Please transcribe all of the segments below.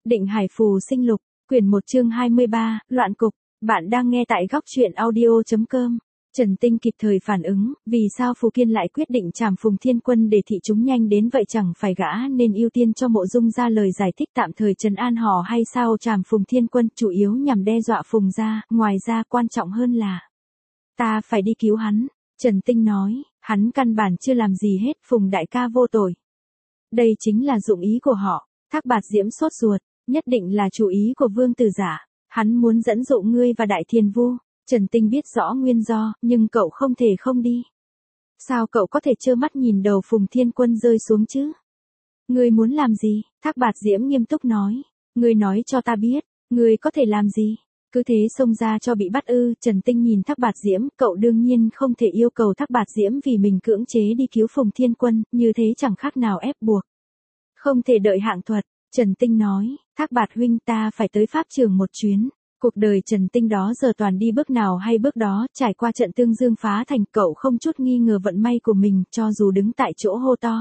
Định Hải Phù Sinh Lục, quyển 1 chương 23, Loạn Cục. Bạn đang nghe tại góc truyện audio.com. Trần Tinh kịp thời phản ứng, vì sao Phù Kiên lại quyết định trảm Phùng Thiên Quân để thị chúng nhanh đến vậy, chẳng phải gã nên ưu tiên cho Mộ Dung ra lời giải thích tạm thời trấn an họ hay sao? Trảm Phùng Thiên Quân chủ yếu nhằm đe dọa Phùng gia, ngoài ra quan trọng hơn là ta phải đi cứu hắn. Trần Tinh nói, hắn căn bản chưa làm gì hết, Phùng đại ca vô tội. Đây chính là dụng ý của họ. Thác Bạt Diễm sốt ruột, nhất định là chủ ý của Vương Tử Giả, hắn muốn dẫn dụ ngươi và Đại Thiền Vu. Trần Tinh biết rõ nguyên do, nhưng cậu không thể không đi. Sao cậu có thể trơ mắt nhìn đầu Phùng Thiên Quân rơi xuống chứ? Ngươi muốn làm gì? Thác Bạt Diễm nghiêm túc nói. Ngươi nói cho ta biết, ngươi có thể làm gì? Cứ thế xông ra cho bị bắt ư? Trần Tinh nhìn Thác Bạt Diễm, cậu đương nhiên không thể yêu cầu Thác Bạt Diễm vì mình cưỡng chế đi cứu Phùng Thiên Quân, như thế chẳng khác nào ép buộc. Không thể đợi hạng thuật. Trần Tinh nói, Thác Bạt huynh, ta phải tới pháp trường một chuyến. Cuộc đời Trần Tinh đó giờ toàn đi bước nào hay bước đó, trải qua trận Tương Dương phá thành, cậu không chút nghi ngờ vận may của mình, cho dù đứng tại chỗ hô to.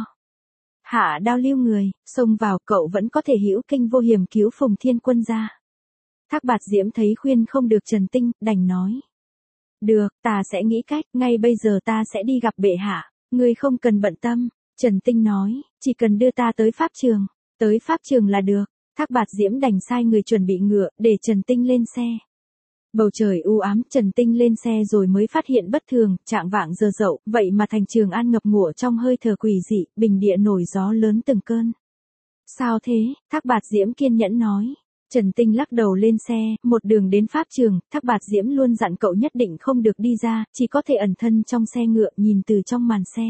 Hạ đao lưu người, xông vào, cậu vẫn có thể hữu kinh vô hiểm cứu Phùng Thiên Quân ra. Thác Bạt Diễm thấy khuyên không được Trần Tinh, đành nói. Được, ta sẽ nghĩ cách, ngay bây giờ ta sẽ đi gặp bệ hạ, ngươi không cần bận tâm. Trần Tinh nói, chỉ cần đưa ta tới pháp trường. Tới pháp trường là được. Thác Bạt Diễm đành sai người chuẩn bị ngựa, để Trần Tinh lên xe. Bầu trời u ám, Trần Tinh lên xe rồi mới phát hiện bất thường, chạng vạng giờ dậu, vậy mà thành Trường An ngập ngụa trong hơi thở quỷ dị, bình địa nổi gió lớn từng cơn. Sao thế? Thác Bạt Diễm kiên nhẫn nói. Trần Tinh lắc đầu lên xe, một đường đến pháp trường, Thác Bạt Diễm luôn dặn cậu nhất định không được đi ra, chỉ có thể ẩn thân trong xe ngựa, nhìn từ trong màn xe.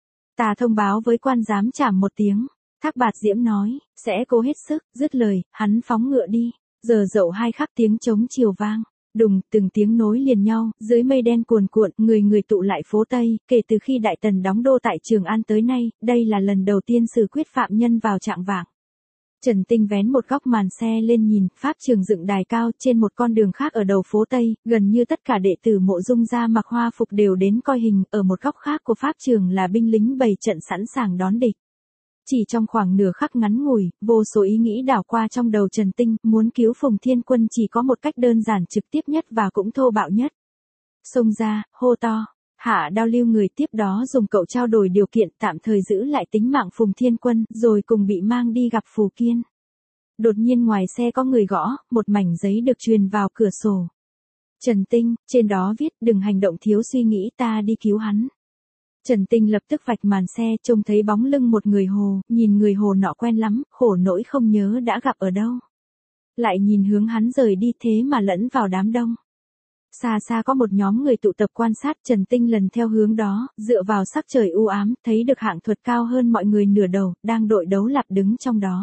Ta thông báo với quan giám trảm một tiếng. Thác Bạt Diễm nói, sẽ cố hết sức. Dứt lời, hắn phóng ngựa đi. Giờ dậu hai khắc tiếng trống chiều vang. Đùng, từng tiếng nối liền nhau, dưới mây đen cuồn cuộn, người tụ lại phố Tây. Kể từ khi Đại Tần đóng đô tại Trường An tới nay, đây là lần đầu tiên xử quyết phạm nhân vào trạng vạng. Trần Tinh vén một góc màn xe lên nhìn, pháp trường dựng đài cao, trên một con đường khác ở đầu phố Tây, gần như tất cả đệ tử Mộ Dung gia mặc hoa phục đều đến coi hình, ở một góc khác của pháp trường là binh lính bày trận sẵn sàng đón địch. Chỉ trong khoảng nửa khắc ngắn ngủi, vô số ý nghĩ đảo qua trong đầu Trần Tinh, muốn cứu Phùng Thiên Quân chỉ có một cách đơn giản, trực tiếp nhất và cũng thô bạo nhất. Xông ra, hô to, hạ đao lưu người, tiếp đó dùng cậu trao đổi điều kiện tạm thời giữ lại tính mạng Phùng Thiên Quân, rồi cùng bị mang đi gặp Phù Kiên. Đột nhiên ngoài xe có người gõ, một mảnh giấy được truyền vào cửa sổ. Trần Tinh, trên đó viết, đừng hành động thiếu suy nghĩ, ta đi cứu hắn. Trần Tinh lập tức vạch màn xe, trông thấy bóng lưng một người hồ, nhìn người hồ nọ quen lắm, khổ nỗi không nhớ đã gặp ở đâu. Lại nhìn hướng hắn rời đi, thế mà lẫn vào đám đông. Xa xa có một nhóm người tụ tập quan sát, Trần Tinh lần theo hướng đó, dựa vào sắc trời u ám, thấy được hạng thuật cao hơn mọi người nửa đầu, đang đội đấu lạp đứng trong đó.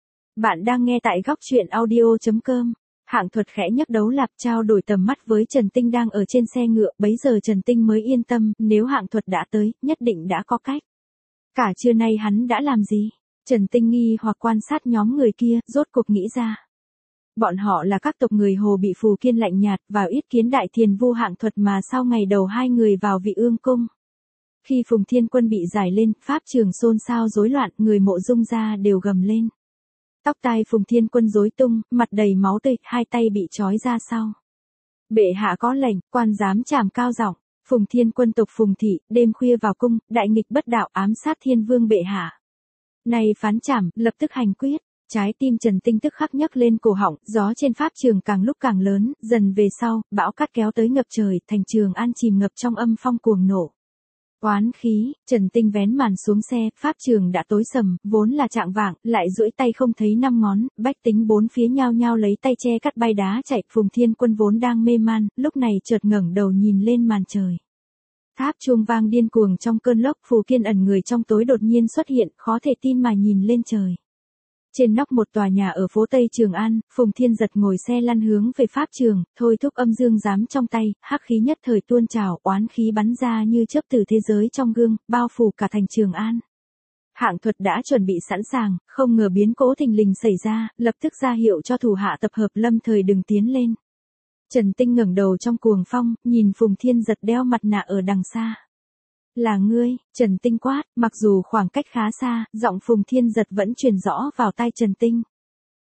Bạn đang nghe tại góc truyện audio.com. Hạng thuật khẽ nhấc đấu lạp, trao đổi tầm mắt với Trần Tinh đang ở trên xe ngựa, bấy giờ Trần Tinh mới yên tâm, nếu hạng thuật đã tới, nhất định đã có cách. Cả trưa nay hắn đã làm gì? Trần Tinh nghi hoặc quan sát nhóm người kia, rốt cuộc nghĩ ra. Bọn họ là các tộc người Hồ bị Phù Kiên lạnh nhạt, vào yết kiến Đại Thiền Vu hạng thuật mà sau ngày đầu hai người vào Vị Ương Cung. Khi Phùng Thiên Quân bị giải lên, pháp trường xôn xao rối loạn, người Mộ Dung gia đều gầm lên. Tóc tai Phùng Thiên Quân rối tung, mặt đầy máu tươi, hai tay bị trói ra sau. Bệ hạ có lệnh, quan giám trảm cao giọng. Phùng Thiên Quân tộc Phùng thị, đêm khuya vào cung, đại nghịch bất đạo, ám sát Thiên Vương bệ hạ. Này phán trảm, lập tức hành quyết. Trái tim Trần Tinh tức khắc nhấc lên cổ họng, gió trên pháp trường càng lúc càng lớn, dần về sau, bão cát kéo tới ngập trời, thành Trường An chìm ngập trong âm phong cuồng nổ. Oán khí, Trần Tinh vén màn xuống xe, pháp trường đã tối sầm, vốn là trạng vạng, lại duỗi tay không thấy năm ngón, bách tính bốn phía nhao nhao lấy tay che cắt bay đá chạy, Phùng Thiên Quân vốn đang mê man, lúc này chợt ngẩng đầu nhìn lên màn trời. Tháp chuông vang điên cuồng trong cơn lốc, Phù Kiên ẩn người trong tối đột nhiên xuất hiện, khó thể tin mà nhìn lên trời. Trên nóc một tòa nhà ở phố Tây Trường An, Phùng Thiên Giật ngồi xe lăn hướng về pháp trường, thôi thúc âm dương giám trong tay, hắc khí nhất thời tuôn trào, oán khí bắn ra như chớp từ thế giới trong gương, bao phủ cả thành Trường An. Hạng thuật đã chuẩn bị sẵn sàng, không ngờ biến cố thình lình xảy ra, lập tức ra hiệu cho thủ hạ tập hợp lâm thời đừng tiến lên. Trần Tinh ngẩng đầu trong cuồng phong, nhìn Phùng Thiên Giật đeo mặt nạ ở đằng xa. Là ngươi, Trần Tinh quát, mặc dù khoảng cách khá xa, giọng Phùng Thiên Giật vẫn truyền rõ vào tai Trần Tinh.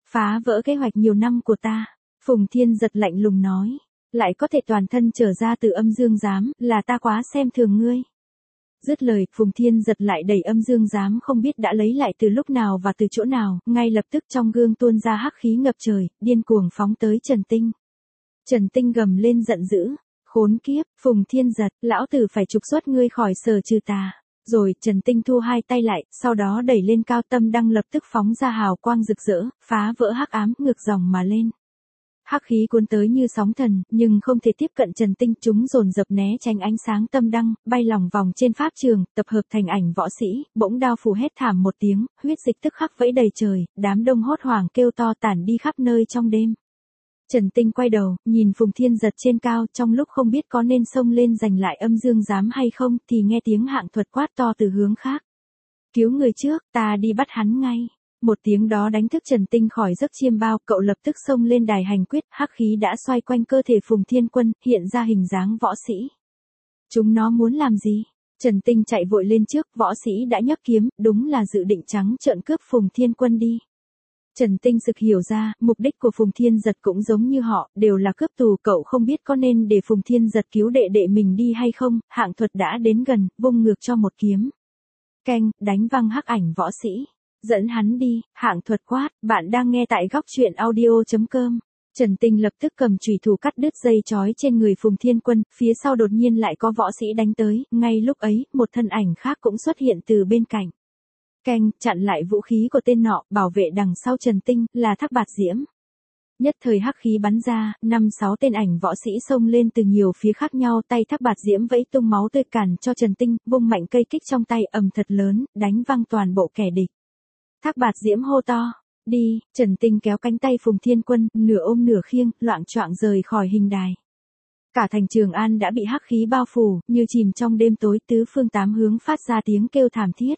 phá vỡ kế hoạch nhiều năm của ta. Phùng Thiên Giật lạnh lùng nói, lại có thể toàn thân trở ra từ âm dương giám, là ta quá xem thường ngươi. Dứt lời, Phùng Thiên Giật lại đẩy âm dương giám không biết đã lấy lại từ lúc nào và từ chỗ nào, ngay lập tức trong gương tuôn ra hắc khí ngập trời, điên cuồng phóng tới Trần Tinh. Trần Tinh gầm lên giận dữ, khốn kiếp, Phùng Thiên Giật, lão tử phải trục xuất ngươi khỏi Sở Trừ Tà. Rồi, Trần Tinh thu hai tay lại, sau đó đẩy lên cao, tâm đăng lập tức phóng ra hào quang rực rỡ, phá vỡ hắc ám, ngược dòng mà lên. Hắc khí cuốn tới như sóng thần, nhưng không thể tiếp cận Trần Tinh, chúng dồn dập né tránh ánh sáng tâm đăng, bay lòng vòng trên pháp trường, tập hợp thành ảnh võ sĩ, bỗng đao phủ hét thảm một tiếng, huyết dịch tức khắc vẫy đầy trời, đám đông hốt hoảng kêu to tản đi khắp nơi trong đêm. Trần Tinh quay đầu, nhìn Phùng Thiên Giật trên cao, trong lúc không biết có nên xông lên giành lại âm dương giám hay không, thì nghe tiếng Hạng Thuật quát to từ hướng khác. Cứu người trước, ta đi bắt hắn ngay. Một tiếng đó đánh thức Trần Tinh khỏi giấc chiêm bao, cậu lập tức xông lên đài hành quyết, hắc khí đã xoay quanh cơ thể Phùng Thiên Quân, hiện ra hình dáng võ sĩ. Chúng nó muốn làm gì? Trần Tinh chạy vội lên trước, võ sĩ đã nhấc kiếm, đúng là dự định trắng trợn cướp Phùng Thiên Quân đi. Trần Tinh sực hiểu ra, mục đích của Phùng Thiên Giật cũng giống như họ, đều là cướp tù, cậu không biết có nên để Phùng Thiên Giật cứu đệ đệ mình đi hay không, Hạng Thuật đã đến gần, vung ngược cho một kiếm. Keng, đánh văng hắc ảnh võ sĩ. Dẫn hắn đi, Hạng Thuật quát, bạn đang nghe tại góc truyện audio.com. Trần Tinh lập tức cầm chùy thủ cắt đứt dây trói trên người Phùng Thiên Quân, phía sau đột nhiên lại có võ sĩ đánh tới, ngay lúc ấy, một thân ảnh khác cũng xuất hiện từ bên cạnh. Keng, chặn lại vũ khí của tên nọ, bảo vệ đằng sau Trần Tinh, là Thác Bạt Diễm. Nhất thời hắc khí bắn ra, 5-6 tên ảnh võ sĩ xông lên từ nhiều phía khác nhau, tay Thác Bạt Diễm vẫy tung máu tươi cản cho Trần Tinh, vung mạnh cây kích trong tay ầm thật lớn, đánh văng toàn bộ kẻ địch. Thác Bạt Diễm hô to, đi, Trần Tinh kéo cánh tay Phùng Thiên Quân, nửa ôm nửa khiêng, loạng choạng rời khỏi hình đài. Cả thành Trường An đã bị hắc khí bao phủ, như chìm trong đêm tối, tứ phương tám hướng phát ra tiếng kêu thảm thiết.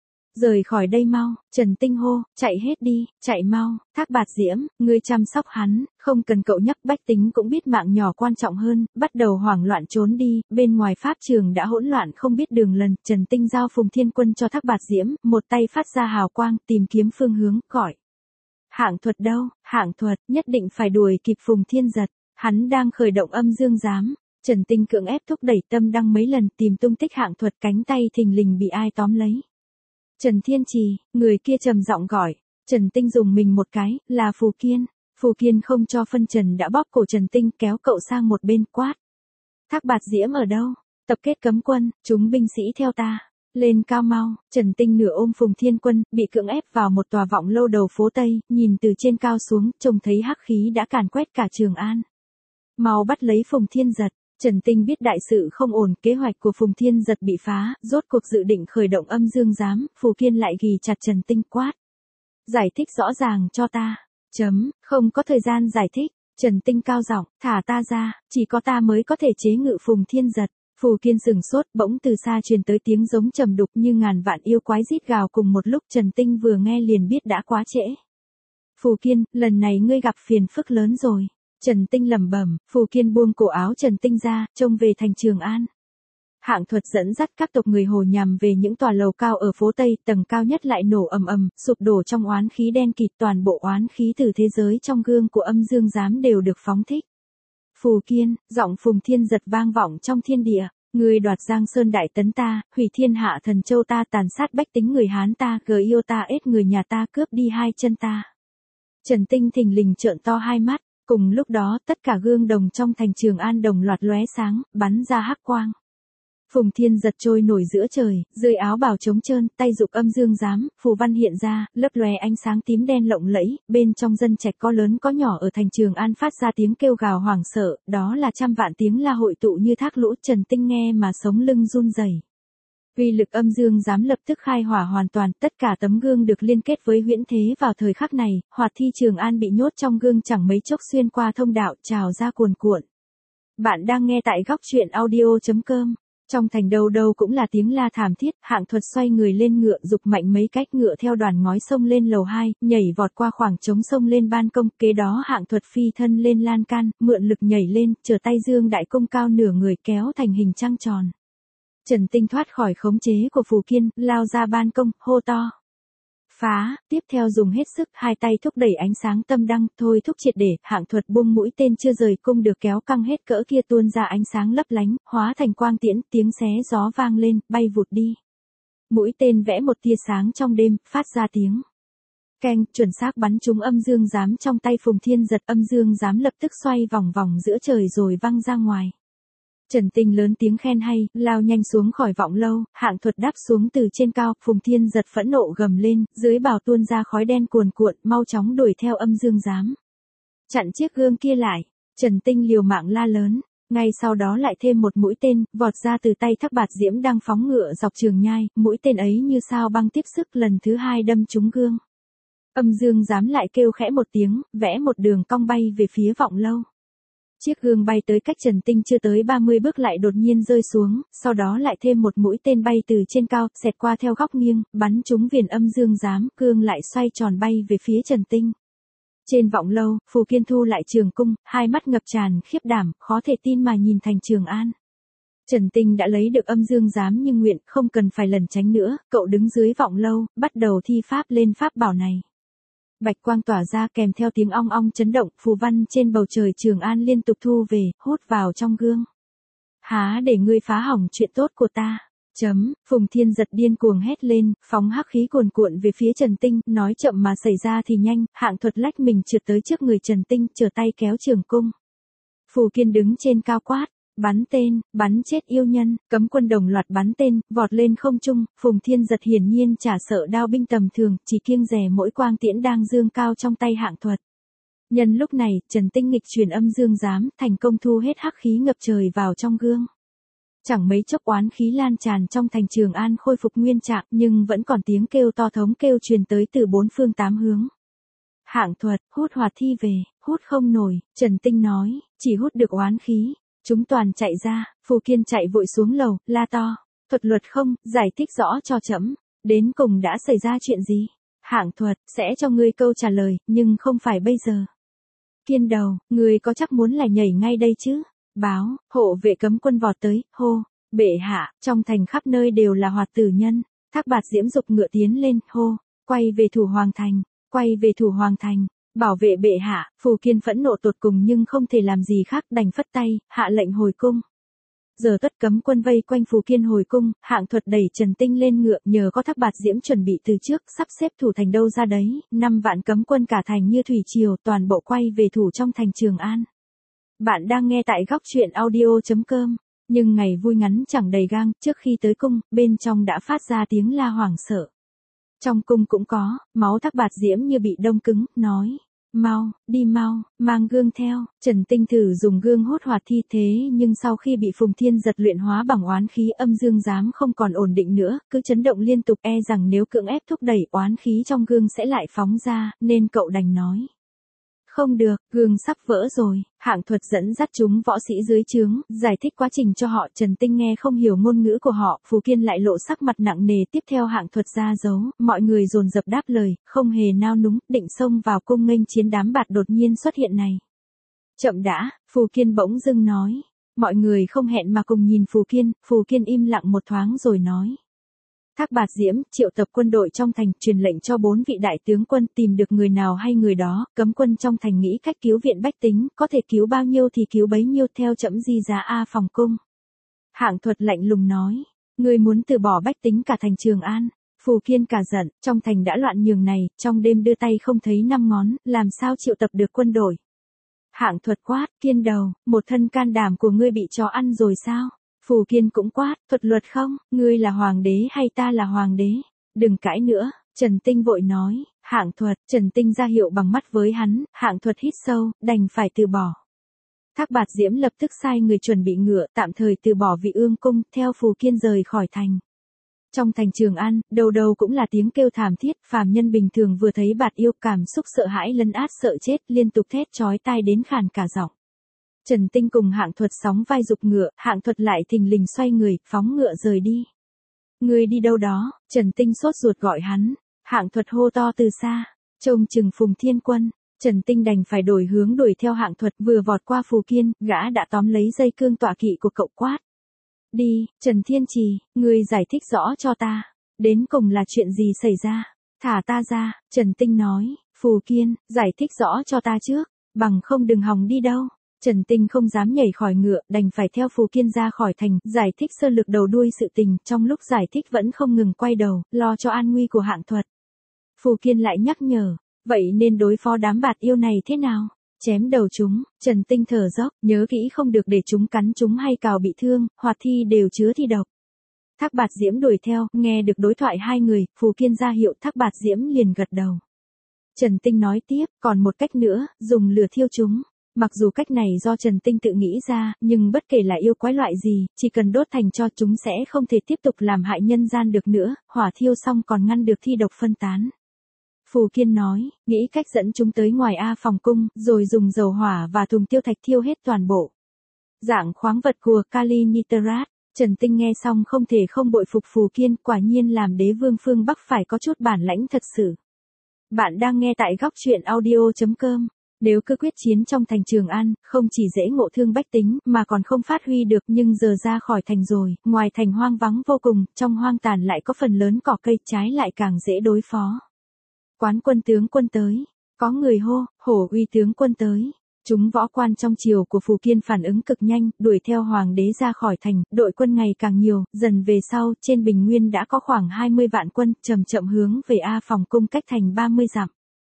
Rời khỏi đây mau, Trần Tinh hô, chạy hết đi, chạy mau, Thác Bạt Diễm, ngươi chăm sóc hắn, không cần cậu nhắc, bách tính cũng biết mạng nhỏ quan trọng hơn, bắt đầu hoảng loạn trốn đi, bên ngoài pháp trường đã hỗn loạn không biết đường lần, Trần Tinh giao Phùng Thiên Quân cho Thác Bạt Diễm, một tay phát ra hào quang, tìm kiếm phương hướng, gọi. Hạng Thuật đâu, Hạng Thuật, nhất định phải đuổi kịp Phùng Thiên Giật, hắn đang khởi động âm dương giám. Trần Tinh cưỡng ép thúc đẩy tâm đăng mấy lần tìm tung tích Hạng Thuật, cánh tay thình lình bị ai tóm lấy. Trần Thiên Trì, người kia trầm giọng gọi, Trần Tinh dùng mình một cái, là Phù Kiên. Phù Kiên không cho phân trần đã bóp cổ Trần Tinh, kéo cậu sang một bên, quát. Thác Bạt Diễm ở đâu? Tập kết cấm quân, chúng binh sĩ theo ta. Lên cao mau, Trần Tinh nửa ôm Phùng Thiên Quân, bị cưỡng ép vào một tòa vọng lâu đầu phố Tây, nhìn từ trên cao xuống, trông thấy hắc khí đã càn quét cả Trường An. Mau bắt lấy Phùng Thiên Giật. Trần Tinh biết đại sự không ổn, kế hoạch của Phùng Thiên Giật bị phá, rốt cuộc dự định khởi động âm dương giám, Phù Kiên lại ghì chặt Trần Tinh, quát. Giải thích rõ ràng cho ta. Không có thời gian giải thích. Trần Tinh cao giọng, thả ta ra, chỉ có ta mới có thể chế ngự Phùng Thiên Giật. Phù Kiên sừng sốt, bỗng từ xa truyền tới tiếng giống trầm đục như ngàn vạn yêu quái rít gào cùng một lúc, Trần Tinh vừa nghe liền biết đã quá trễ. Phù Kiên, lần này ngươi gặp phiền phức lớn rồi. Trần Tinh lẩm bẩm, Phù Kiên buông cổ áo Trần Tinh ra, trông về thành Trường An. Hạng Thuật dẫn dắt các tộc người Hồ nhằm về những tòa lầu cao ở phố Tây, tầng cao nhất lại nổ ầm ầm, sụp đổ trong oán khí đen kịt, toàn bộ oán khí từ thế giới trong gương của âm dương giám đều được phóng thích. Phù Kiên, giọng Phùng Thiên Giật vang vọng trong thiên địa, ngươi đoạt Giang Sơn Đại Tấn ta, hủy thiên hạ thần châu ta, tàn sát bách tính người Hán ta, yêu ta ết người nhà ta, cướp đi hai chân ta. Trần Tinh thình lình trợn to hai mắt. Cùng lúc đó, tất cả gương đồng trong thành Trường An đồng loạt lóe sáng, bắn ra hắc quang. Phùng Thiên Giật trôi nổi giữa trời, dưới áo bào trống trơn, tay giục âm dương giám, phù văn hiện ra, lấp lóe ánh sáng tím đen lộng lẫy, bên trong dân trạch có lớn có nhỏ ở thành Trường An phát ra tiếng kêu gào hoảng sợ, đó là trăm vạn tiếng la hội tụ như thác lũ, Trần Tinh nghe mà sống lưng run rẩy. Uy lực âm dương giám lập tức khai hỏa hoàn toàn, tất cả tấm gương được liên kết với huyễn thế vào thời khắc này, Hoạt Thi Trường An bị nhốt trong gương chẳng mấy chốc xuyên qua thông đạo, trào ra cuồn cuộn. Bạn đang nghe tại góc truyện audio.com. Trong thành đâu đâu cũng là tiếng la thảm thiết, Hạng Thuật xoay người lên ngựa, giục mạnh mấy cách ngựa theo đoàn ngói xông lên lầu 2, nhảy vọt qua khoảng trống xông lên ban công, kế đó Hạng Thuật phi thân lên lan can, mượn lực nhảy lên, trở tay dương đại cung cao nửa người kéo thành hình trăng tròn. Trần Tinh thoát khỏi khống chế của Phù Kiên, lao ra ban công, hô to. Phá, tiếp theo dùng hết sức, hai tay thúc đẩy ánh sáng tâm đăng, thôi thúc triệt để, Hạng Thuật buông mũi tên chưa rời cung được kéo căng hết cỡ kia tuôn ra ánh sáng lấp lánh, hóa thành quang tiễn, tiếng xé gió vang lên, bay vụt đi. Mũi tên vẽ một tia sáng trong đêm, phát ra tiếng keng, chuẩn xác bắn trúng âm dương giám trong tay Phùng Thiên Giật, âm dương giám lập tức xoay vòng vòng giữa trời rồi văng ra ngoài. Trần Tinh lớn tiếng khen hay, lao nhanh xuống khỏi vọng lâu, Hạng Thuật đáp xuống từ trên cao, Phùng Thiên Giật phẫn nộ gầm lên, dưới bào tuôn ra khói đen cuồn cuộn, mau chóng đuổi theo âm dương giám. Chặn chiếc gương kia lại, Trần Tinh liều mạng la lớn, ngay sau đó lại thêm một mũi tên, vọt ra từ tay Thác Bạt Diễm đang phóng ngựa dọc trường nhai, mũi tên ấy như sao băng tiếp sức lần thứ hai đâm trúng gương. Âm dương giám lại kêu khẽ một tiếng, vẽ một đường cong bay về phía vọng lâu. Chiếc gương bay tới cách Trần Tinh chưa tới 30 bước lại đột nhiên rơi xuống, sau đó lại thêm một mũi tên bay từ trên cao, xẹt qua theo góc nghiêng, bắn trúng viền âm dương giám, gương lại xoay tròn bay về phía Trần Tinh. Trên vọng lâu, Phù Kiên thu lại trường cung, hai mắt ngập tràn khiếp đảm, khó thể tin mà nhìn Thành Trường An. Trần Tinh đã lấy được âm dương giám như nguyện, không cần phải lẩn tránh nữa, cậu đứng dưới vọng lâu, bắt đầu thi pháp lên pháp bảo này. Bạch quang tỏa ra kèm theo tiếng ong ong chấn động, phù văn trên bầu trời Trường An liên tục thu về, hút vào trong gương. Há để ngươi phá hỏng chuyện tốt của ta. Phùng Thiên Giật điên cuồng hét lên, phóng hắc khí cuồn cuộn về phía Trần Tinh, nói chậm mà xảy ra thì nhanh, Hạng Thuật lách mình trượt tới trước người Trần Tinh, trở tay kéo trường cung. Phù Kiên đứng trên cao quát, bắn tên, bắn chết yêu nhân, cấm quân đồng loạt bắn tên, vọt lên không trung, Phùng Thiên Giật hiển nhiên chả sợ đao binh tầm thường, chỉ kiêng dè mỗi quang tiễn đang dương cao trong tay Hạng Thuật. Nhân lúc này, Trần Tinh nghịch truyền âm dương giám, thành công thu hết hắc khí ngập trời vào trong gương. Chẳng mấy chốc oán khí lan tràn trong Thành Trường An khôi phục nguyên trạng, nhưng vẫn còn tiếng kêu to thống kêu truyền tới từ bốn phương tám hướng. Hạng Thuật, hút hỏa thi về, hút không nổi, Trần Tinh nói, chỉ hút được oán khí. Chúng toàn chạy ra, Phù Kiên chạy vội xuống lầu, la to, Thuật luật không, giải thích rõ cho trẫm, đến cùng đã xảy ra chuyện gì? Hạng Thuật, sẽ cho ngươi câu trả lời, nhưng không phải bây giờ. Kiên đầu, ngươi có chắc muốn lại nhảy ngay đây chứ? Báo, hộ vệ cấm quân vọt tới, hô, bệ hạ, trong thành khắp nơi đều là hoạt tử nhân. Thác Bạt Diễm dục ngựa tiến lên, hô, quay về thủ hoàng thành, quay về thủ hoàng thành. Bảo vệ bệ hạ, Phù Kiên phẫn nộ tột cùng nhưng không thể làm gì khác, đành phất tay, hạ lệnh hồi cung. Giờ tất cấm quân vây quanh Phù Kiên hồi cung, Hạng Thuật đẩy Trần Tinh lên ngựa, nhờ có Thác Bạt Diễm chuẩn bị từ trước, sắp xếp thủ thành đâu ra đấy, 5 vạn cấm quân cả thành như thủy triều, toàn bộ quay về thủ trong Thành Trường An. Bạn đang nghe tại góc truyện audio.com, nhưng ngày vui ngắn chẳng đầy gang, trước khi tới cung, bên trong đã phát ra tiếng la hoảng sợ. Trong cung cũng có, máu Thác Bạt Diễm như bị đông cứng, nói, mau, đi mau, mang gương theo. Trần Tinh thử dùng gương hút hỏa thi thế nhưng sau khi bị Phùng Thiên Giật luyện hóa bằng oán khí âm dương giám không còn ổn định nữa, cứ chấn động liên tục, e rằng nếu cưỡng ép thúc đẩy oán khí trong gương sẽ lại phóng ra, nên cậu đành nói. Không được, gương sắp vỡ rồi. Hạng Thuật dẫn dắt chúng võ sĩ dưới trướng, giải thích quá trình cho họ. Trần Tinh nghe không hiểu ngôn ngữ của họ, Phù Kiên lại lộ sắc mặt nặng nề. Tiếp theo Hạng Thuật ra dấu, mọi người dồn dập đáp lời, không hề nao núng, định xông vào cung nghênh chiến đám bạt đột nhiên xuất hiện này. Chậm đã, Phù Kiên bỗng dưng nói. Mọi người không hẹn mà cùng nhìn Phù Kiên im lặng một thoáng rồi nói. Thác Bạt Diễm triệu tập quân đội trong thành, truyền lệnh cho 4 vị đại tướng quân tìm được người nào hay người đó, cấm quân trong thành nghĩ cách cứu viện bách tính, có thể cứu bao nhiêu thì cứu bấy nhiêu, theo trẫm di giá A phòng cung. Hạng Thuật lạnh lùng nói, ngươi muốn từ bỏ bách tính cả Thành Trường An. Phù Kiên cả giận, trong thành đã loạn nhường này, trong đêm đưa tay không thấy 5 ngón, làm sao triệu tập được quân đội. Hạng Thuật quát, Kiên đầu, một thân can đảm của ngươi bị chó ăn rồi sao? Phù Kiên cũng quát, Thuật luật không, ngươi là hoàng đế hay ta là hoàng đế? Đừng cãi nữa, Trần Tinh vội nói, Hạng Thuật. Trần Tinh ra hiệu bằng mắt với hắn, Hạng Thuật hít sâu, đành phải từ bỏ. Thác Bạt Diễm lập tức sai người chuẩn bị ngựa, tạm thời từ bỏ Vị Ương cung, theo Phù Kiên rời khỏi thành. Trong Thành Trường An, đầu đầu cũng là tiếng kêu thảm thiết, phàm nhân bình thường vừa thấy bạt yêu cảm xúc sợ hãi lấn át sợ chết, liên tục thét chói tai đến khàn cả giọng. Trần Tinh cùng Hạng Thuật sóng vai giục ngựa, Hạng Thuật lại thình lình xoay người, phóng ngựa rời đi. Ngươi đi đâu đó? Trần Tinh sốt ruột gọi hắn. Hạng Thuật hô to từ xa, trông chừng Phùng Thiên Quân. Trần Tinh đành phải đổi hướng đuổi theo Hạng Thuật, vừa vọt qua Phù Kiên, gã đã tóm lấy dây cương tọa kỵ của cậu quát. Đi, Trần Thiên Trì, ngươi giải thích rõ cho ta. Đến cùng là chuyện gì xảy ra? Thả ta ra, Trần Tinh nói, Phù Kiên, giải thích rõ cho ta trước, bằng không đừng hòng đi đâu. Trần Tinh không dám nhảy khỏi ngựa, đành phải theo Phù Kiên ra khỏi thành, giải thích sơ lược đầu đuôi sự tình, trong lúc giải thích vẫn không ngừng quay đầu, lo cho an nguy của Hạng Thuật. Phù Kiên lại nhắc nhở, vậy nên đối phó đám bạt yêu này thế nào? Chém đầu chúng, Trần Tinh thở dốc, nhớ kỹ không được để chúng cắn chúng hay cào bị thương, hoạt thi đều chứa thi độc. Thác Bạt Diễm đuổi theo, nghe được đối thoại hai người, Phù Kiên ra hiệu Thác Bạt Diễm liền gật đầu. Trần Tinh nói tiếp, còn một cách nữa, dùng lửa thiêu chúng. Mặc dù cách này do Trần Tinh tự nghĩ ra, nhưng bất kể là yêu quái loại gì, chỉ cần đốt thành cho chúng sẽ không thể tiếp tục làm hại nhân gian được nữa, hỏa thiêu xong còn ngăn được thi độc phân tán. Phù Kiên nói, nghĩ cách dẫn chúng tới ngoài A Phòng Cung, rồi dùng dầu hỏa và thùng tiêu thạch thiêu hết toàn bộ. Dạng khoáng vật của Kali Nitrat. Trần Tinh nghe xong không thể không bội phục Phù Kiên, quả nhiên làm đế vương phương Bắc phải có chút bản lãnh thật sự. Bạn đang nghe tại góc truyện audio.com. Nếu cứ quyết chiến trong thành Trường An, không chỉ dễ ngộ thương bách tính, mà còn không phát huy được, nhưng giờ ra khỏi thành rồi, ngoài thành hoang vắng vô cùng, trong hoang tàn lại có phần lớn cỏ cây, trái lại càng dễ đối phó. Quán quân tướng quân tới, có người hô, Hổ Uy tướng quân tới. Chúng võ quan trong triều của Phù Kiên phản ứng cực nhanh, đuổi theo hoàng đế ra khỏi thành, đội quân ngày càng nhiều, dần về sau, trên bình nguyên đã có khoảng 20 vạn quân, chậm chậm hướng về A Phòng Cung cách thành 30 dặm.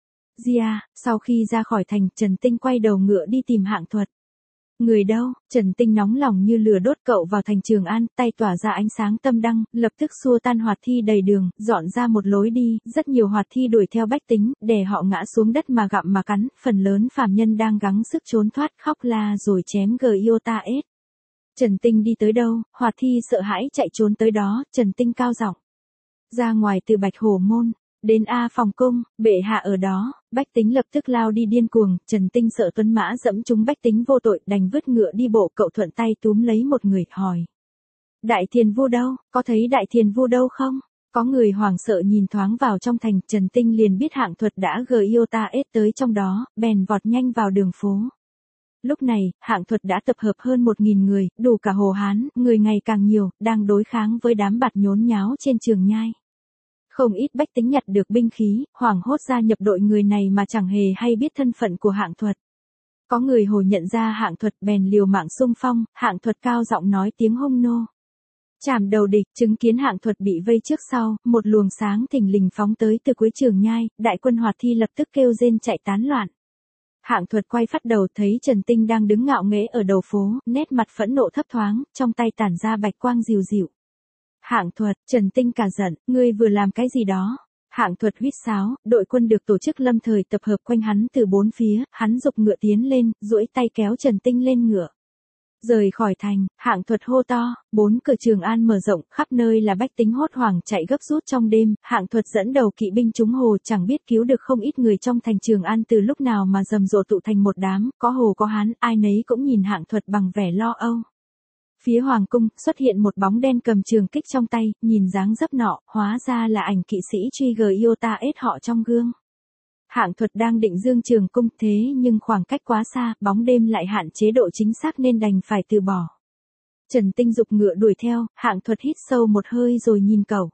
Sau khi ra khỏi thành, Trần Tinh quay đầu ngựa đi tìm Hạng Thuật. Người đâu? Trần Tinh nóng lòng như lửa đốt cậu vào thành Trường An, tay tỏa ra ánh sáng tâm đăng, lập tức xua tan hoạt thi đầy đường, dọn ra một lối đi, rất nhiều hoạt thi đuổi theo bách tính, đè họ ngã xuống đất mà gặm mà cắn, phần lớn phàm nhân đang gắng sức trốn thoát khóc la rồi chém Giota S. Trần Tinh đi tới đâu, hoạt thi sợ hãi chạy trốn tới đó, Trần Tinh cao giọng. Ra ngoài từ Bạch Hổ Môn. Đến A Phòng Cung, bệ hạ ở đó, bách tính lập tức lao đi điên cuồng, Trần Tinh sợ tuấn mã dẫm chúng bách tính vô tội, đành vứt ngựa đi bộ, cậu thuận tay túm lấy một người, hỏi. Đại Thiền Vu đâu, có thấy Đại Thiền Vu đâu không? Có người hoảng sợ nhìn thoáng vào trong thành, Trần Tinh liền biết Hạng Thuật đã Giota S tới trong đó, bèn vọt nhanh vào đường phố. Lúc này, Hạng Thuật đã tập hợp hơn 1.000 người, đủ cả Hồ Hán, người ngày càng nhiều, đang đối kháng với đám bạt nhốn nháo trên Trường Nhai. Không ít bách tính nhặt được binh khí, hoảng hốt gia nhập đội người này mà chẳng hề hay biết thân phận của Hạng Thuật. Có người hồ nhận ra Hạng Thuật bèn liều mạng xung phong, Hạng Thuật cao giọng nói tiếng hung nô. Chảm đầu địch, chứng kiến Hạng Thuật bị vây trước sau, một luồng sáng thình lình phóng tới từ cuối Trường Nhai, đại quân hoạt thi lập tức kêu rên chạy tán loạn. Hạng Thuật quay phát đầu thấy Trần Tinh đang đứng ngạo nghễ ở đầu phố, nét mặt phẫn nộ thấp thoáng, trong tay tản ra bạch quang dịu dịu. Hạng Thuật, Trần Tinh cả giận, ngươi vừa làm cái gì đó? Hạng Thuật huýt sáo, đội quân được tổ chức lâm thời tập hợp quanh hắn từ bốn phía, hắn giục ngựa tiến lên, duỗi tay kéo Trần Tinh lên ngựa. Rời khỏi thành, Hạng Thuật hô to, 4 cửa Trường An mở rộng, khắp nơi là bách tính hốt hoảng chạy gấp rút trong đêm, Hạng Thuật dẫn đầu kỵ binh trúng hồ, chẳng biết cứu được không ít người trong thành Trường An từ lúc nào mà rầm rộ tụ thành một đám, có hồ có hán, ai nấy cũng nhìn Hạng Thuật bằng vẻ lo âu. Phía hoàng cung, xuất hiện một bóng đen cầm trường kích trong tay, nhìn dáng dấp nọ, hóa ra là ảnh kỵ sĩ truy Giota S họ trong gương. Hạng Thuật đang định dương trường cung, thế nhưng khoảng cách quá xa, bóng đêm lại hạn chế độ chính xác nên đành phải từ bỏ. Trần Tinh giục ngựa đuổi theo, Hạng Thuật hít sâu một hơi rồi nhìn cậu.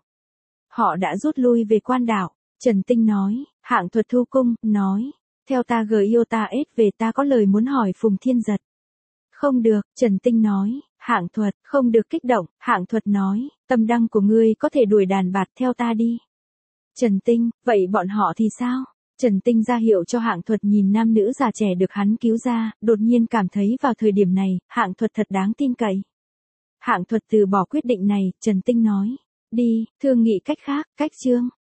Họ đã rút lui về quan đảo, Trần Tinh nói, Hạng Thuật thu cung, nói, theo ta Giota S về, ta có lời muốn hỏi Phùng Thiên Giật. Không được, Trần Tinh nói, Hạng Thuật, không được kích động, Hạng Thuật nói, tâm đăng của ngươi có thể đuổi đàn bạt, theo ta đi. Trần Tinh, vậy bọn họ thì sao? Trần Tinh ra hiệu cho Hạng Thuật nhìn nam nữ già trẻ được hắn cứu ra, đột nhiên cảm thấy vào thời điểm này, Hạng Thuật thật đáng tin cậy. Hạng Thuật từ bỏ quyết định này, Trần Tinh nói, đi, thương nghị cách khác, cách chương.